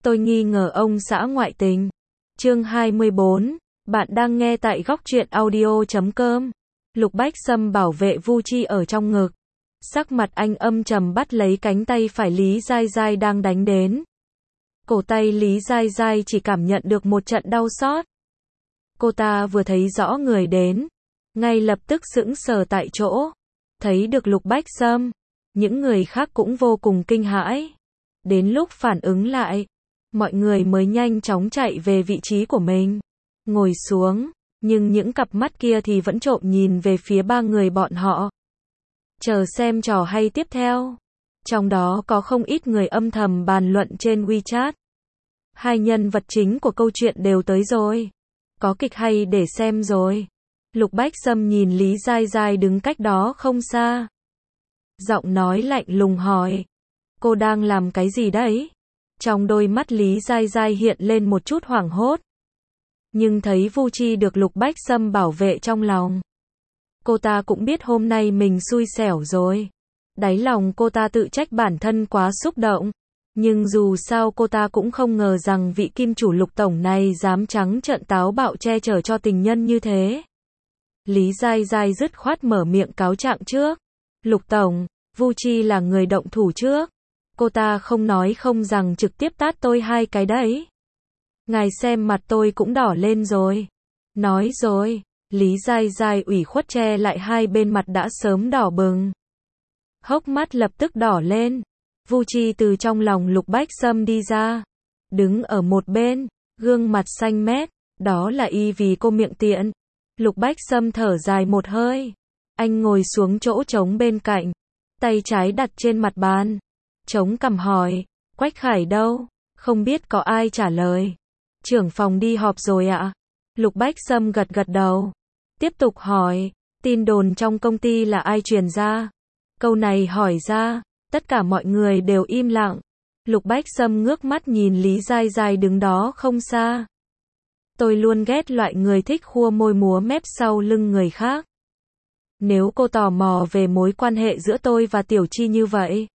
Tôi nghi ngờ ông xã ngoại tình. Chương 24, bạn đang nghe tại góc truyện audio.com. Lục Bách Sâm bảo vệ Vu Chi ở trong ngực. Sắc mặt anh âm trầm bắt lấy cánh tay phải Lý Giai Giai đang đánh đến. Cổ tay Lý Giai Giai chỉ cảm nhận được một trận đau xót. Cô ta vừa thấy rõ người đến, ngay lập tức sững sờ tại chỗ. Thấy được Lục Bách Sâm, những người khác cũng vô cùng kinh hãi. Đến lúc phản ứng lại, mọi người mới nhanh chóng chạy về vị trí của mình, ngồi xuống, nhưng những cặp mắt kia thì vẫn trộm nhìn về phía ba người bọn họ. Chờ xem trò hay tiếp theo. Trong đó có không ít người âm thầm bàn luận trên WeChat. Hai nhân vật chính của câu chuyện đều tới rồi. Có kịch hay để xem rồi. Lục Bách Sâm nhìn Lý Giai Giai đứng cách đó không xa. Giọng nói lạnh lùng hỏi. Cô đang làm cái gì đấy? Trong đôi mắt Lý Giai Giai hiện lên một chút hoảng hốt. Nhưng thấy Vu Chi được Lục Bách Sâm bảo vệ trong lòng. Cô ta cũng biết hôm nay mình xui xẻo rồi. Đáy lòng cô ta tự trách bản thân quá xúc động. Nhưng dù sao cô ta cũng không ngờ rằng vị kim chủ Lục Tổng này dám trắng trợn táo bạo che chở cho tình nhân như thế. Lý Giai Giai dứt khoát mở miệng cáo trạng trước. Lục Tổng, Vu Chi là người động thủ trước. Cô ta không nói không rằng trực tiếp tát tôi hai cái đấy. Ngài xem mặt tôi cũng đỏ lên rồi. Nói rồi, Lý Giai Giai ủy khuất che lại hai bên mặt đã sớm đỏ bừng. Hốc mắt lập tức đỏ lên. Vu Chi từ trong lòng Lục Bách Sâm đi ra. Đứng ở một bên, gương mặt xanh mét. Đó là y vì cô miệng tiện. Lục Bách Sâm thở dài một hơi. Anh ngồi xuống chỗ trống bên cạnh. Tay trái đặt trên mặt bàn. Chống cằm hỏi. Quách Khải đâu? Không biết có ai trả lời. Trưởng phòng đi họp rồi ạ. Lục Bách Sâm gật gật đầu. Tiếp tục hỏi. Tin đồn trong công ty là ai truyền ra? Câu này hỏi ra, tất cả mọi người đều im lặng. Lục Bách Sâm ngước mắt nhìn Lý Giai Giai đứng đó không xa. Tôi luôn ghét loại người thích khua môi múa mép sau lưng người khác. Nếu cô tò mò về mối quan hệ giữa tôi và Tiểu Chi như vậy,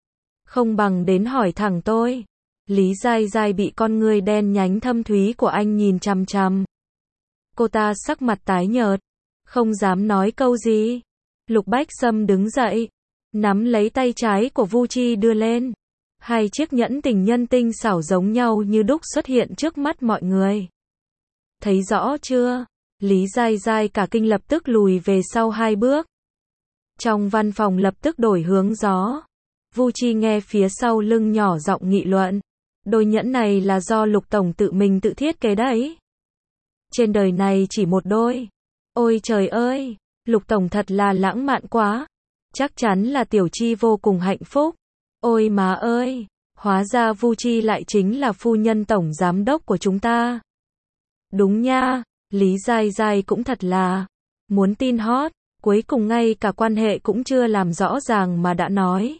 không bằng đến hỏi thẳng tôi. Lý Giai Giai bị con ngươi đen nhánh thâm thúy của anh nhìn chằm chằm. Cô ta sắc mặt tái nhợt, không dám nói câu gì. Lục Bách Sâm đứng dậy, nắm lấy tay trái của Vu Chi đưa lên. Hai chiếc nhẫn tình nhân tinh xảo giống nhau như đúc xuất hiện trước mắt mọi người. Thấy rõ chưa? Lý Giai Giai cả kinh lập tức lùi về sau hai bước. Trong văn phòng lập tức đổi hướng gió. Vu Chi nghe phía sau lưng nhỏ giọng nghị luận. Đôi nhẫn này là do Lục Tổng tự mình tự thiết kế đấy. Trên đời này chỉ một đôi. Ôi trời ơi, Lục Tổng thật là lãng mạn quá. Chắc chắn là Tiểu Chi vô cùng hạnh phúc. Ôi má ơi, hóa ra Vu Chi lại chính là phu nhân tổng giám đốc của chúng ta. Đúng nha, Lý Giai Giai cũng thật là muốn tin hot, cuối cùng ngay cả quan hệ cũng chưa làm rõ ràng mà đã nói.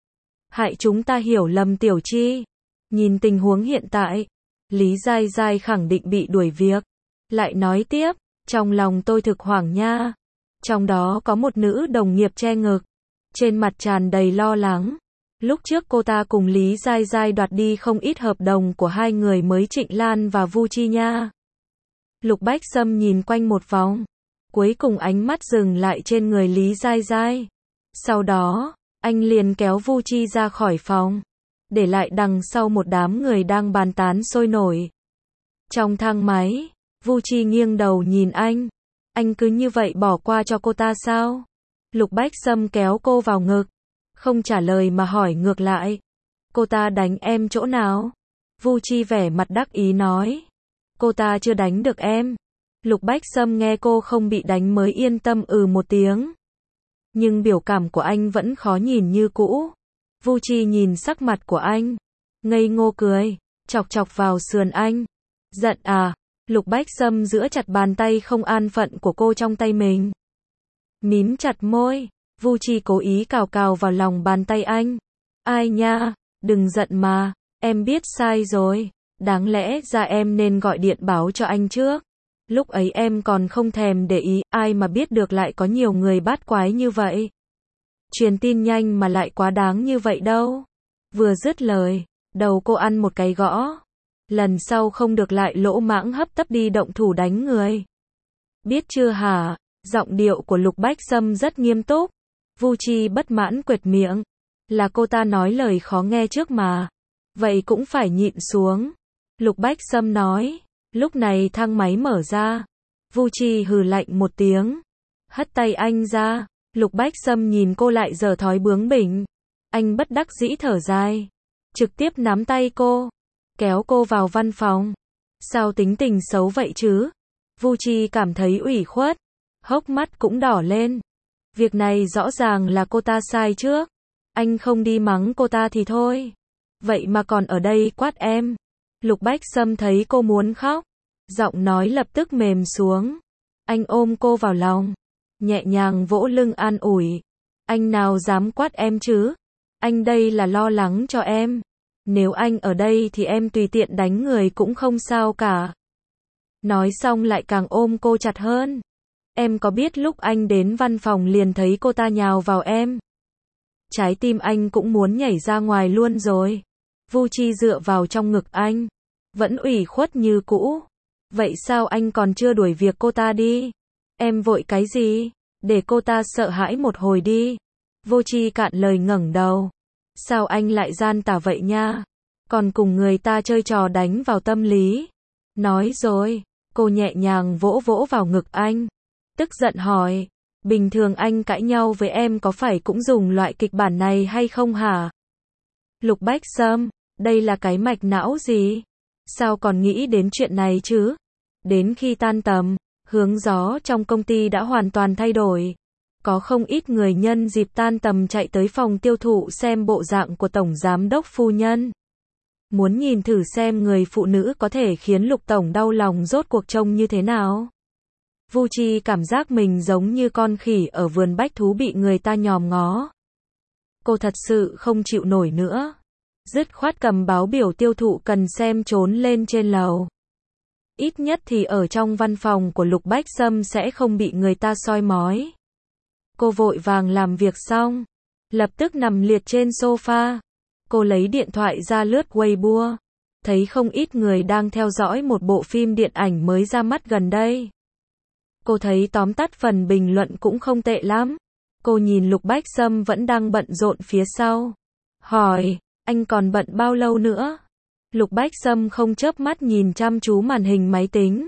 Hại chúng ta hiểu lầm Tiểu Chi. Nhìn tình huống hiện tại, Lý Giai Giai khẳng định bị đuổi việc. Lại nói tiếp, trong lòng tôi thực hoảng nha. Trong đó có một nữ đồng nghiệp che ngực, trên mặt tràn đầy lo lắng. Lúc trước cô ta cùng Lý Giai Giai đoạt đi không ít hợp đồng của hai người mới Trịnh Lan và Vu Chi nha. Lục Bách Sâm nhìn quanh một vòng, cuối cùng ánh mắt dừng lại trên người Lý Giai Giai. Sau đó, anh liền kéo Vu Chi ra khỏi phòng, để lại đằng sau một đám người đang bàn tán sôi nổi. Trong thang máy, Vu Chi nghiêng đầu nhìn anh. Anh cứ như vậy bỏ qua cho cô ta sao? Lục Bách Sâm kéo cô vào ngực, không trả lời mà hỏi ngược lại. Cô ta đánh em chỗ nào? Vu Chi vẻ mặt đắc ý nói. Cô ta chưa đánh được em. Lục Bách Sâm nghe cô không bị đánh mới yên tâm một tiếng. Nhưng biểu cảm của anh vẫn khó nhìn như cũ. Vu Chi nhìn sắc mặt của anh, ngây ngô cười, chọc chọc vào sườn anh. Giận à? Lục Bách Sâm giữ chặt bàn tay không an phận của cô trong tay mình. Mím chặt môi, Vu Chi cố ý cào cào vào lòng bàn tay anh. Ai nha, đừng giận mà, em biết sai rồi. Đáng lẽ ra em nên gọi điện báo cho anh trước. Lúc ấy em còn không thèm để ý, ai mà biết được lại có nhiều người bát quái như vậy. Truyền tin nhanh mà lại quá đáng như vậy đâu. Vừa dứt lời, Đầu cô ăn một cái gõ. Lần sau không được lại lỗ mãng hấp tấp đi động thủ đánh người. Biết chưa hả? Giọng điệu của Lục Bách Sâm rất nghiêm túc. Vu Chi bất mãn quệt miệng. Là cô ta nói lời khó nghe trước mà. Vậy cũng phải nhịn xuống. Lục Bách Sâm nói. Lúc này thang máy mở ra. Vu Chi hừ lạnh một tiếng. Hất tay anh ra. Lục Bách Sâm nhìn cô lại giở thói bướng bỉnh. Anh bất đắc dĩ thở dài. Trực tiếp nắm tay cô. Kéo cô vào văn phòng. Sao tính tình xấu vậy chứ? Vu Chi cảm thấy ủy khuất. Hốc mắt cũng đỏ lên. Việc này rõ ràng là cô ta sai trước. Anh không đi mắng cô ta thì thôi. Vậy mà còn ở đây quát em. Lục Bách Sâm thấy cô muốn khóc. Giọng nói lập tức mềm xuống. Anh ôm cô vào lòng. Nhẹ nhàng vỗ lưng an ủi. Anh nào dám quát em chứ? Anh đây là lo lắng cho em. Nếu anh ở đây thì em tùy tiện đánh người cũng không sao cả. Nói xong lại càng ôm cô chặt hơn. Em có biết lúc anh đến văn phòng liền thấy cô ta nhào vào em. Trái tim anh cũng muốn nhảy ra ngoài luôn rồi. Vu Chi dựa vào trong ngực anh. Vẫn ủy khuất như cũ. Vậy sao anh còn chưa đuổi việc cô ta đi? Em vội cái gì? Để cô ta sợ hãi một hồi đi. Vu Chi cạn lời ngẩng đầu. Sao anh lại gian tà vậy nha? Còn cùng người ta chơi trò đánh vào tâm lý. Nói rồi. Cô nhẹ nhàng vỗ vỗ vào ngực anh. Tức giận hỏi. Bình thường anh cãi nhau với em có phải cũng dùng loại kịch bản này hay không hả? Lục Bách Sâm, đây là cái mạch não gì? Sao còn nghĩ đến chuyện này chứ? Đến khi tan tầm, hướng gió trong công ty đã hoàn toàn thay đổi. Có không ít người nhân dịp tan tầm chạy tới phòng tiêu thụ xem bộ dạng của Tổng Giám đốc phu nhân. Muốn nhìn thử xem người phụ nữ có thể khiến Lục Tổng đau lòng rốt cuộc trông như thế nào. Vu Chi cảm giác mình giống như con khỉ ở vườn bách thú bị người ta nhòm ngó. Cô thật sự không chịu nổi nữa. Dứt khoát cầm báo biểu tiêu thụ cần xem trốn lên trên lầu. Ít nhất thì ở trong văn phòng của Lục Bách Sâm sẽ không bị người ta soi mói. Cô vội vàng làm việc xong. Lập tức nằm liệt trên sofa. Cô lấy điện thoại ra lướt Weibo. Thấy không ít người đang theo dõi một bộ phim điện ảnh mới ra mắt gần đây. Cô thấy tóm tắt phần bình luận cũng không tệ lắm. Cô nhìn Lục Bách Sâm vẫn đang bận rộn phía sau. Hỏi, anh còn bận bao lâu nữa? Lục Bách Sâm không chớp mắt nhìn chăm chú màn hình máy tính.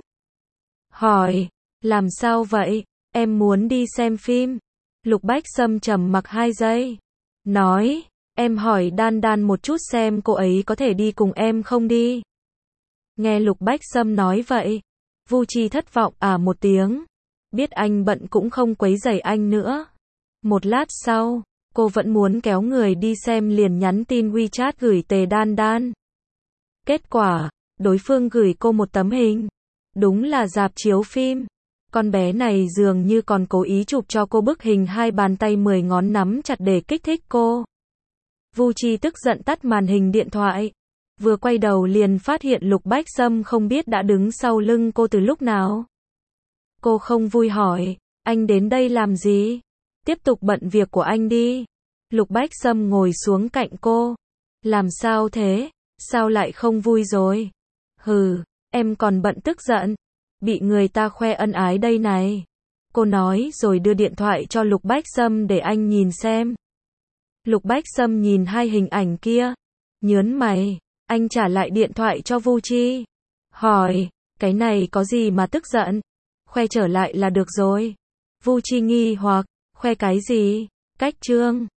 Hỏi, làm sao vậy? Em muốn đi xem phim. Lục Bách Sâm trầm mặc 2 giây. Nói, em hỏi Đan Đan một chút xem cô ấy có thể đi cùng em không đi. Nghe Lục Bách Sâm nói vậy. Vu Chi thất vọng một tiếng. Biết anh bận cũng không quấy rầy anh nữa. Một lát sau, cô vẫn muốn kéo người đi xem liền nhắn tin WeChat gửi Tề Đan Đan. Kết quả, đối phương gửi cô một tấm hình. Đúng là rạp chiếu phim. Con bé này dường như còn cố ý chụp cho cô bức hình 2 bàn tay 10 ngón nắm chặt để kích thích cô. Vu Chi tức giận tắt màn hình điện thoại. Vừa quay đầu liền phát hiện Lục Bách Sâm không biết đã đứng sau lưng cô từ lúc nào. Cô không vui hỏi, anh đến đây làm gì? Tiếp tục bận việc của anh đi. Lục Bách Sâm ngồi xuống cạnh cô. Làm sao thế? Sao lại không vui rồi? Hừ, em còn bận tức giận. Bị người ta khoe ân ái đây này. Cô nói rồi đưa điện thoại cho Lục Bách Sâm để anh nhìn xem. Lục Bách Sâm nhìn 2 hình ảnh kia. Nhớn mày, anh trả lại điện thoại cho Vu Chi. Hỏi, cái này có gì mà tức giận? Khoe trở lại là được rồi. Vu Chi nghi hoặc, khoe cái gì? Cách trương.